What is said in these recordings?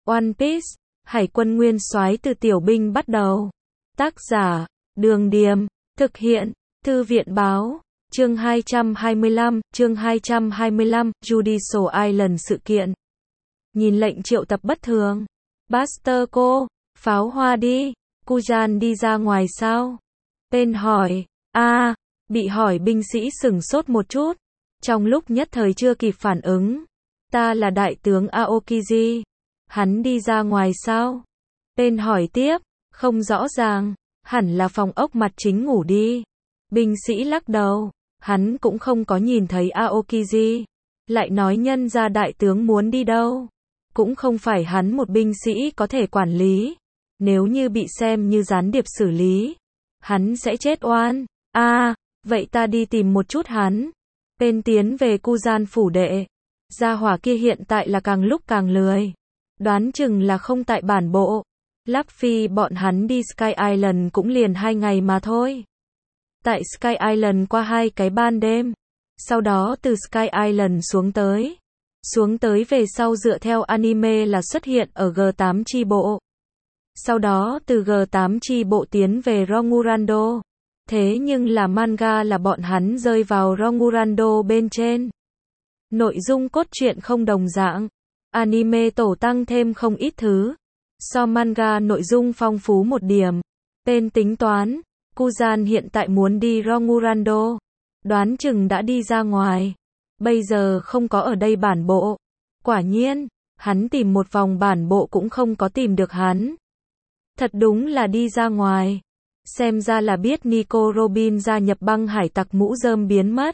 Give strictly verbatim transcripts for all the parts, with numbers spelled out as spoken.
One Piece, Hải quân nguyên soái từ tiểu binh bắt đầu. Tác giả, Đường Điềm, thực hiện, Thư viện Báo, chương hai trăm hai mươi lăm, chương hai trăm hai mươi lăm, Judicial Island sự kiện. Nhìn lệnh triệu tập bất thường. Buster cô, pháo hoa đi, Kujan đi ra ngoài sao? Tên hỏi, a à, bị hỏi binh sĩ sửng sốt một chút. Trong lúc nhất thời chưa kịp phản ứng. Ta là đại tướng Aokiji. Hắn đi ra ngoài sao? Tên hỏi tiếp, không rõ ràng, hẳn là phòng ốc mặt chính ngủ đi. Binh sĩ lắc đầu, hắn cũng không có nhìn thấy Aokiji. Lại nói nhân ra đại tướng muốn đi đâu? Cũng không phải hắn một binh sĩ có thể quản lý. Nếu như bị xem như gián điệp xử lý, hắn sẽ chết oan. A, à, vậy ta đi tìm một chút hắn. Tên tiến về Kujan phủ đệ. Gia hỏa kia hiện tại là càng lúc càng lười. Đoán chừng là không tại bản bộ. Luffy bọn hắn đi Sky Island cũng liền hai ngày mà thôi. Tại Sky Island qua hai cái ban đêm. Sau đó từ Sky Island xuống tới. Xuống tới về sau dựa theo anime là xuất hiện ở G tám chi bộ. Sau đó từ G tám chi bộ tiến về Rongurando. Thế nhưng là manga là bọn hắn rơi vào Rongurando bên trên. Nội dung cốt truyện không đồng dạng. Anime tổ tăng thêm không ít thứ. So manga nội dung phong phú một điểm. Tên tính toán, Kujan hiện tại muốn đi Rongurando. Đoán chừng đã đi ra ngoài. Bây giờ không có ở đây bản bộ. Quả nhiên, hắn tìm một vòng bản bộ cũng không có tìm được hắn. Thật đúng là đi ra ngoài. Xem ra là biết Nico Robin gia nhập băng hải tặc mũ rơm biến mất.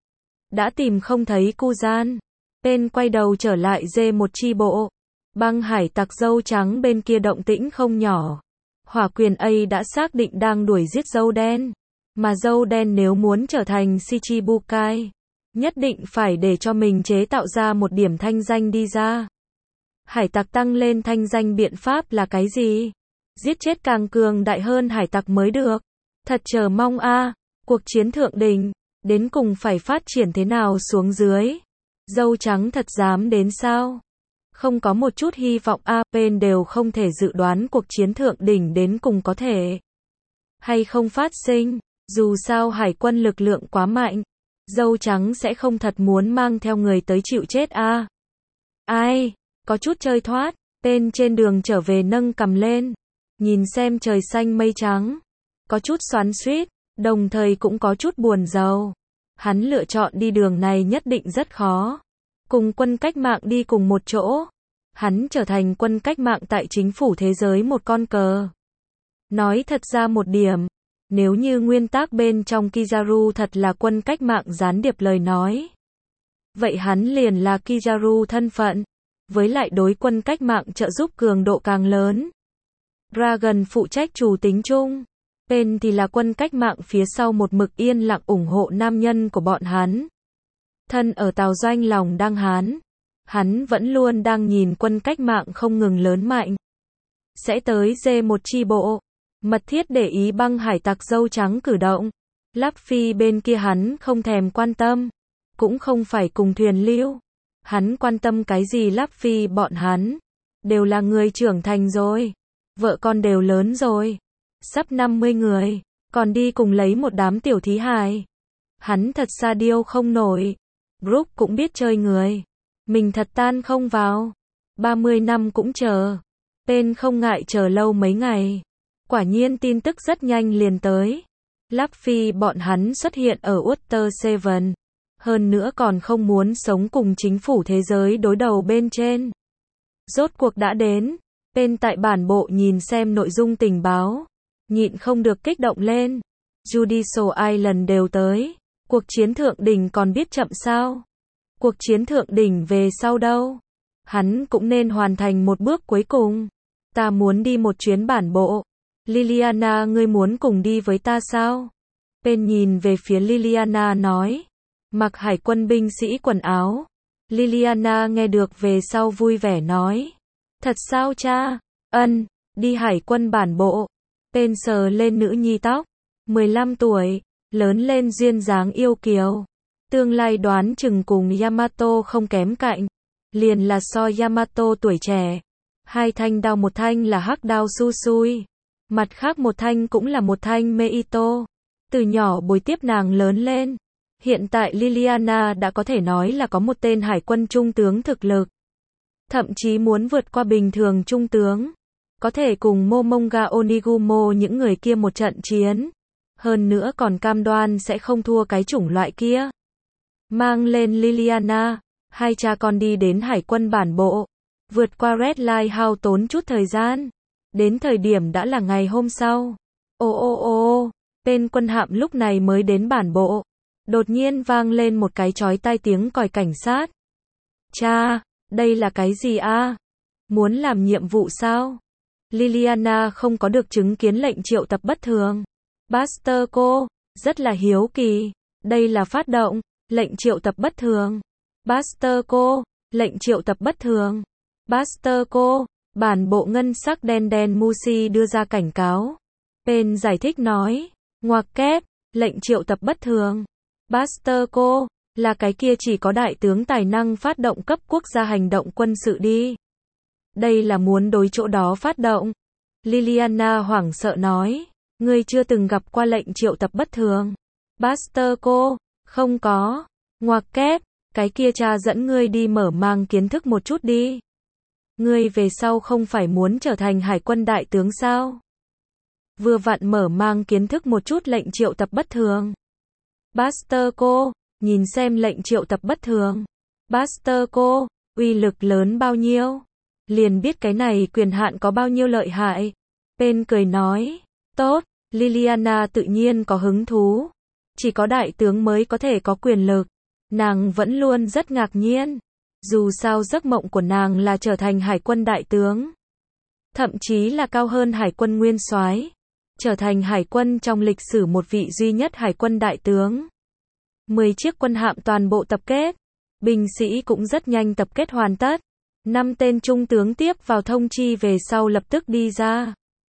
Đã tìm không thấy Kujan. Tên quay đầu trở lại D một chi bộ. Băng hải tặc dâu trắng bên kia động tĩnh không nhỏ. Hỏa quyền A đã xác định đang đuổi giết dâu đen. Mà dâu đen nếu muốn trở thành Shichibukai, nhất định phải để cho mình chế tạo ra một điểm thanh danh đi ra. Hải tặc tăng lên thanh danh biện pháp là cái gì? Giết chết càng cường đại hơn hải tặc mới được. Thật chờ mong a, à, cuộc chiến thượng đỉnh, đến cùng phải phát triển thế nào xuống dưới? Dâu trắng thật dám đến sao? Không có một chút hy vọng a, à, bên đều không thể dự đoán cuộc chiến thượng đỉnh đến cùng có thể hay không phát sinh. Dù sao hải quân lực lượng quá mạnh, dâu trắng sẽ không thật muốn mang theo người tới chịu chết a. À. Ai, có chút chơi thoát, tên trên đường trở về nâng cầm lên, nhìn xem trời xanh mây trắng, có chút xoắn xuýt, đồng thời cũng có chút buồn rầu. Hắn lựa chọn đi đường này nhất định rất khó. Cùng quân cách mạng đi cùng một chỗ, hắn trở thành quân cách mạng tại chính phủ thế giới một con cờ. Nói thật ra một điểm, nếu như nguyên tác bên trong Kizaru thật là quân cách mạng gián điệp lời nói, vậy hắn liền là Kizaru thân phận, với lại đối quân cách mạng trợ giúp cường độ càng lớn. Dragon phụ trách chủ tính chung, Pen thì là quân cách mạng phía sau một mực yên lặng ủng hộ nam nhân của bọn hắn. Thân ở tàu doanh lòng đang hán, hắn vẫn luôn đang nhìn quân cách mạng không ngừng lớn mạnh. Sẽ tới D một chi bộ, mật thiết để ý băng hải tặc dâu trắng cử động. Luffy bên kia hắn không thèm quan tâm, cũng không phải cùng thuyền lưu. Hắn quan tâm cái gì Luffy bọn hắn, đều là người trưởng thành rồi, vợ con đều lớn rồi, sắp năm mươi người, còn đi cùng lấy một đám tiểu thí hài. Hắn thật xa điêu không nổi. Brook cũng biết chơi người, mình thật tan không vào. ba mươi năm cũng chờ. Tên không ngại chờ lâu mấy ngày. Quả nhiên tin tức rất nhanh liền tới. Luffy bọn hắn xuất hiện ở Water Seven. Hơn nữa còn không muốn sống cùng chính phủ thế giới đối đầu bên trên. Rốt cuộc đã đến. Tên tại bản bộ nhìn xem nội dung tình báo, nhịn không được kích động lên. Judicial Island đều tới. Cuộc chiến thượng đỉnh còn biết chậm sao? Cuộc chiến thượng đỉnh về sau đâu? Hắn cũng nên hoàn thành một bước cuối cùng. Ta muốn đi một chuyến bản bộ. Liliana, ngươi muốn cùng đi với ta sao? Pen nhìn về phía Liliana nói. Mặc hải quân binh sĩ quần áo. Liliana nghe được về sau vui vẻ nói. Thật sao cha? Ân, đi hải quân bản bộ. Pen sờ lên nữ nhi tóc. mười lăm tuổi, lớn lên duyên dáng yêu kiều. Tương lai đoán chừng cùng Yamato không kém cạnh. Liền là so Yamato tuổi trẻ. Hai thanh đao, một thanh là hắc đao su sui, mặt khác một thanh cũng là một thanh Meito. Từ nhỏ bồi tiếp nàng lớn lên. Hiện tại Liliana đã có thể nói là có một tên hải quân trung tướng thực lực. Thậm chí muốn vượt qua bình thường trung tướng. Có thể cùng Momonga Onigumo những người kia một trận chiến. Hơn nữa còn cam đoan sẽ không thua cái chủng loại kia. Mang lên Liliana, hai cha con đi đến hải quân bản bộ. Vượt qua Red Lighthouse tốn chút thời gian. Đến thời điểm đã là ngày hôm sau. Ô ô ô, tên quân hạm lúc này mới đến bản bộ. Đột nhiên vang lên một cái chói tai tiếng còi cảnh sát. Cha, đây là cái gì a? Muốn làm nhiệm vụ sao? Liliana không có được chứng kiến lệnh triệu tập bất thường. Buster cô, rất là hiếu kỳ. Đây là phát động, lệnh triệu tập bất thường. Buster cô, lệnh triệu tập bất thường. Buster cô, bản bộ ngân sắc đen đen Musi đưa ra cảnh cáo. Pen giải thích nói, ngoặc kép, lệnh triệu tập bất thường. Buster cô, là cái kia chỉ có đại tướng tài năng phát động cấp quốc gia hành động quân sự đi. Đây là muốn đối chỗ đó phát động. Liliana hoảng sợ nói, ngươi chưa từng gặp qua lệnh triệu tập bất thường. Buster cô, không có. Ngoặc kép, cái kia cha dẫn ngươi đi mở mang kiến thức một chút đi. Ngươi về sau không phải muốn trở thành hải quân đại tướng sao? Vừa vặn mở mang kiến thức một chút lệnh triệu tập bất thường. Buster cô, nhìn xem lệnh triệu tập bất thường. Buster cô, uy lực lớn bao nhiêu? Liền biết cái này quyền hạn có bao nhiêu lợi hại. Pen cười nói, tốt, Liliana tự nhiên có hứng thú. Chỉ có đại tướng mới có thể có quyền lực. Nàng vẫn luôn rất ngạc nhiên. Dù sao giấc mộng của nàng là trở thành hải quân đại tướng. Thậm chí là cao hơn hải quân nguyên soái. Trở thành hải quân trong lịch sử một vị duy nhất hải quân đại tướng. mười chiếc quân hạm toàn bộ tập kết. Binh sĩ cũng rất nhanh tập kết hoàn tất. Năm tên trung tướng tiếp vào thông chi về sau lập tức đi ra.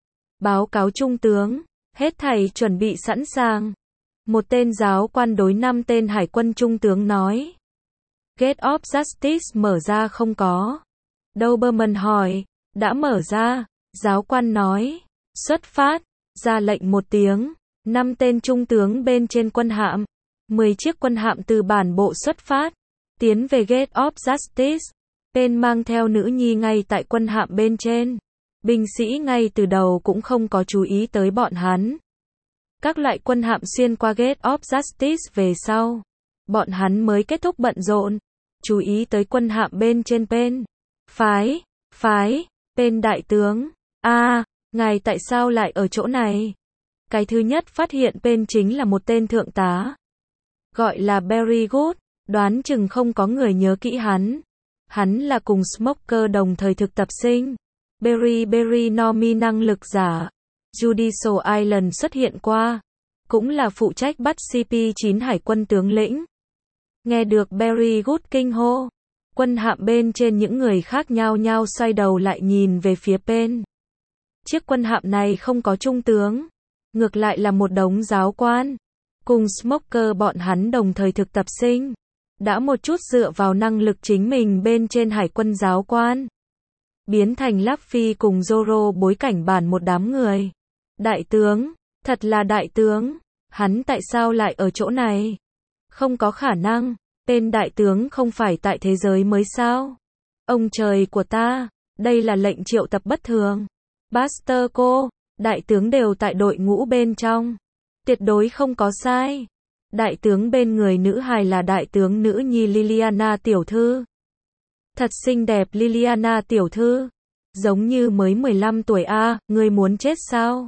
Báo cáo trung tướng, hết thảy chuẩn bị sẵn sàng. Một tên giáo quan đối năm tên hải quân trung tướng nói. Gate of Justice mở ra không có? Doberman hỏi. Đã mở ra, giáo quan nói. Xuất phát, ra lệnh một tiếng. Năm tên trung tướng bên trên quân hạm. mười chiếc quân hạm từ bản bộ xuất phát. Tiến về Gate of Justice. Pen mang theo nữ nhi ngay tại quân hạm bên trên. Binh sĩ ngay từ đầu cũng không có chú ý tới bọn hắn. Các loại quân hạm xuyên qua Gate of Justice về sau. Bọn hắn mới kết thúc bận rộn. Chú ý tới quân hạm bên trên Pen. Phái, phái, Pen đại tướng. a à, ngài tại sao lại ở chỗ này? Cái thứ nhất phát hiện Pen chính là một tên thượng tá. Gọi là Barry Good. Đoán chừng không có người nhớ kỹ hắn. Hắn là cùng Smoker đồng thời thực tập sinh. Barry Barry Nomi năng lực giả. Judicial Island xuất hiện qua. Cũng là phụ trách bắt C P chín hải quân tướng lĩnh. Nghe được Barry Good kinh hô. Quân hạm bên trên những người khác nhao nhao xoay đầu lại nhìn về phía Pen. Chiếc quân hạm này không có trung tướng. Ngược lại là một đống giáo quan. Cùng Smoker bọn hắn đồng thời thực tập sinh. Đã một chút dựa vào năng lực chính mình bên trên hải quân giáo quan. Biến thành Luffy cùng Zoro bối cảnh bản một đám người. Đại tướng, thật là đại tướng. Hắn tại sao lại ở chỗ này? Không có khả năng. Tên đại tướng không phải tại thế giới mới sao? Ông trời của ta, đây là lệnh triệu tập bất thường. Buster cô, đại tướng đều tại đội ngũ bên trong. Tuyệt đối không có sai. Đại tướng bên người nữ hài là đại tướng nữ nhi Liliana tiểu thư. Thật xinh đẹp Liliana tiểu thư. Giống như mới mười lăm tuổi a, à, ngươi muốn chết sao?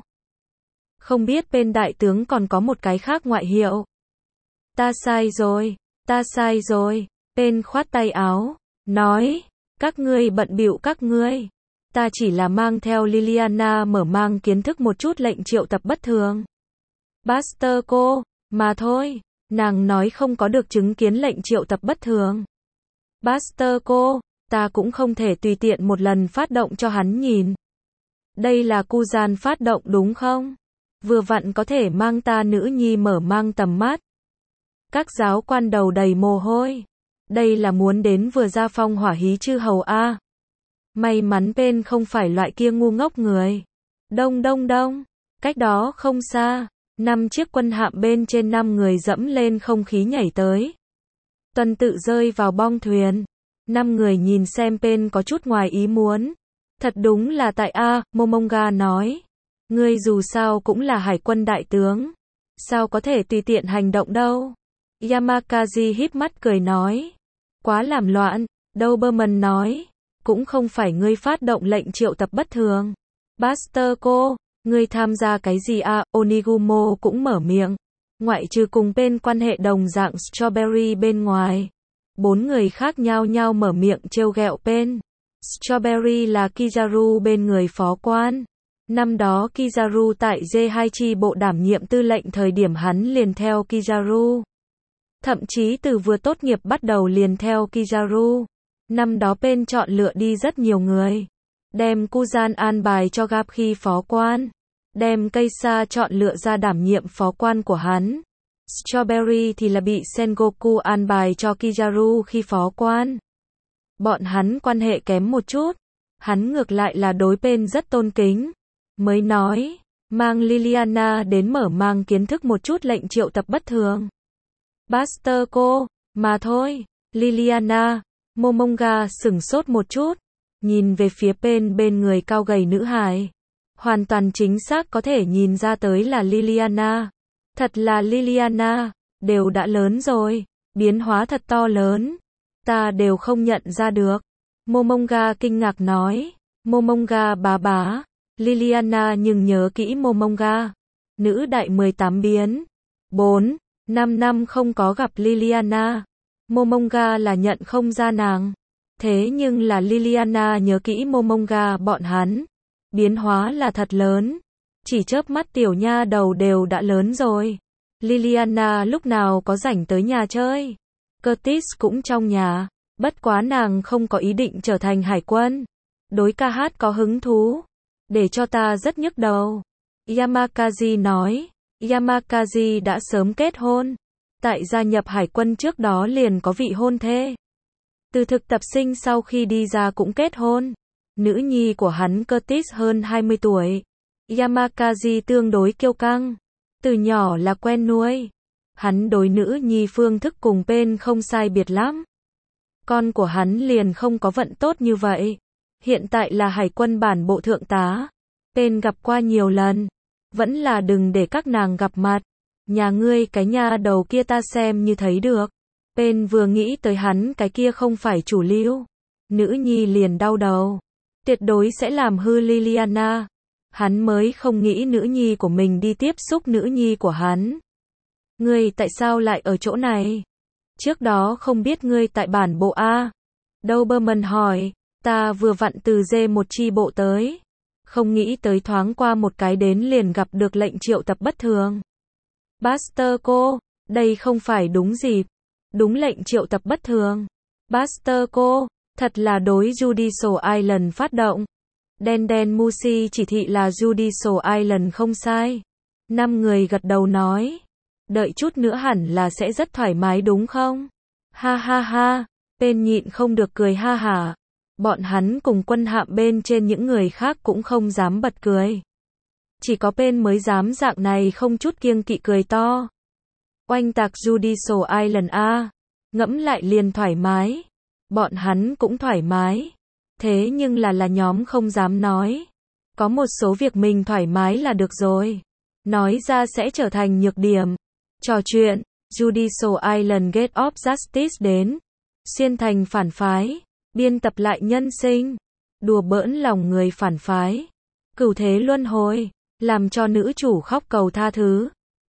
Không biết bên đại tướng còn có một cái khác ngoại hiệu. Ta sai rồi, ta sai rồi. Pen khoát tay áo, nói, các ngươi bận bịu các ngươi. Ta chỉ là mang theo Liliana mở mang kiến thức một chút lệnh triệu tập bất thường. Buster cô, mà thôi, nàng nói không có được chứng kiến lệnh triệu tập bất thường. Buster cô, ta cũng không thể tùy tiện một lần phát động cho hắn nhìn. Đây là Kuzan phát động đúng không? Vừa vặn có thể mang ta nữ nhi mở mang tầm mắt. Các giáo quan đầu đầy mồ hôi. Đây là muốn đến vừa ra phong hỏa hí chư hầu a. May mắn Pen không phải loại kia ngu ngốc người. Đông đông đông, cách đó không xa, năm chiếc quân hạm bên trên năm người dẫm lên không khí nhảy tới. Tuần tự rơi vào bong thuyền. Năm người nhìn xem Pen có chút ngoài ý muốn. Thật đúng là tại A, Momonga nói. Ngươi dù sao cũng là hải quân đại tướng. Sao có thể tùy tiện hành động đâu. Yamakazi híp mắt cười nói. Quá làm loạn, Doberman nói. Cũng không phải ngươi phát động lệnh triệu tập bất thường. Buster cô, ngươi tham gia cái gì à, Onigumo cũng mở miệng. Ngoại trừ cùng bên quan hệ đồng dạng Strawberry bên ngoài. Bốn người khác nhau nhau mở miệng trêu ghẹo Pen. Strawberry là Kizaru bên người phó quan. Năm đó Kizaru tại G hai chi bộ đảm nhiệm tư lệnh thời điểm hắn liền theo Kizaru. Thậm chí từ vừa tốt nghiệp bắt đầu liền theo Kizaru. Năm đó Pen chọn lựa đi rất nhiều người. Đem Kuzan an bài cho Gap khi phó quan. Đem Keisa chọn lựa ra đảm nhiệm phó quan của hắn. Strawberry thì là bị Sengoku an bài cho Kizaru khi phó quan. Bọn hắn quan hệ kém một chút. Hắn ngược lại là đối Pen rất tôn kính. Mới nói, mang Liliana đến mở mang kiến thức một chút lệnh triệu tập bất thường. Buster cô, mà thôi, Liliana, Momonga sửng sốt một chút. Nhìn về phía Pen bên người cao gầy nữ hài. Hoàn toàn chính xác có thể nhìn ra tới là Liliana. Thật là Liliana, đều đã lớn rồi, biến hóa thật to lớn. Ta đều không nhận ra được. Momonga kinh ngạc nói. Momonga bá bá. Liliana nhưng nhớ kỹ Momonga. Nữ đại mười tám biến. bốn, năm năm không có gặp Liliana. Momonga là nhận không ra nàng. Thế nhưng là Liliana nhớ kỹ Momonga bọn hắn. Biến hóa là thật lớn. Chỉ chớp mắt tiểu nha đầu đều đã lớn rồi. Liliana lúc nào có rảnh tới nhà chơi. Curtis cũng trong nhà. Bất quá nàng không có ý định trở thành hải quân. Đối ca hát có hứng thú. Để cho ta rất nhức đầu. Yamakazi nói. Yamakazi đã sớm kết hôn. Tại gia nhập hải quân trước đó liền có vị hôn thê. Từ thực tập sinh sau khi đi ra cũng kết hôn. Nữ nhi của hắn Curtis hơn hai mươi tuổi. Yamakazi tương đối kiêu căng. Từ nhỏ là quen nuôi. Hắn đối nữ nhi phương thức cùng Pen không sai biệt lắm. Con của hắn liền không có vận tốt như vậy. Hiện tại là hải quân bản bộ thượng tá. Pen gặp qua nhiều lần. Vẫn là đừng để các nàng gặp mặt. Nhà ngươi cái nha đầu kia ta xem như thấy được. Pen vừa nghĩ tới hắn cái kia không phải chủ lưu. Nữ nhi liền đau đầu. Tuyệt đối sẽ làm hư Liliana. Hắn mới không nghĩ nữ nhi của mình đi tiếp xúc nữ nhi của hắn. Ngươi tại sao lại ở chỗ này? Trước đó không biết ngươi tại bản bộ A. Doberman hỏi. Ta vừa vặn từ D một chi bộ tới. Không nghĩ tới thoáng qua một cái đến liền gặp được lệnh triệu tập bất thường. Buster cô, đây không phải đúng dịp. Đúng lệnh triệu tập bất thường. Buster cô, thật là đối Judicial Island phát động. Đen đen Mushi chỉ thị là Judicial Island không sai. Năm người gật đầu nói. Đợi chút nữa hẳn là sẽ rất thoải mái đúng không? Ha ha ha, Pen nhịn không được cười ha hả. Bọn hắn cùng quân hạm bên trên những người khác cũng không dám bật cười. Chỉ có Pen mới dám dạng này không chút kiêng kỵ cười to. Oanh tạc Judicial Island A. Ngẫm lại liền thoải mái. Bọn hắn cũng thoải mái. Thế nhưng là là nhóm không dám nói. Có một số việc mình thoải mái là được rồi. Nói ra sẽ trở thành nhược điểm. Trò chuyện, Judicial Island Gate of Justice đến. Xuyên thành phản phái. Biên tập lại nhân sinh. Đùa bỡn lòng người phản phái. Cửu thế luân hồi. Làm cho nữ chủ khóc cầu tha thứ.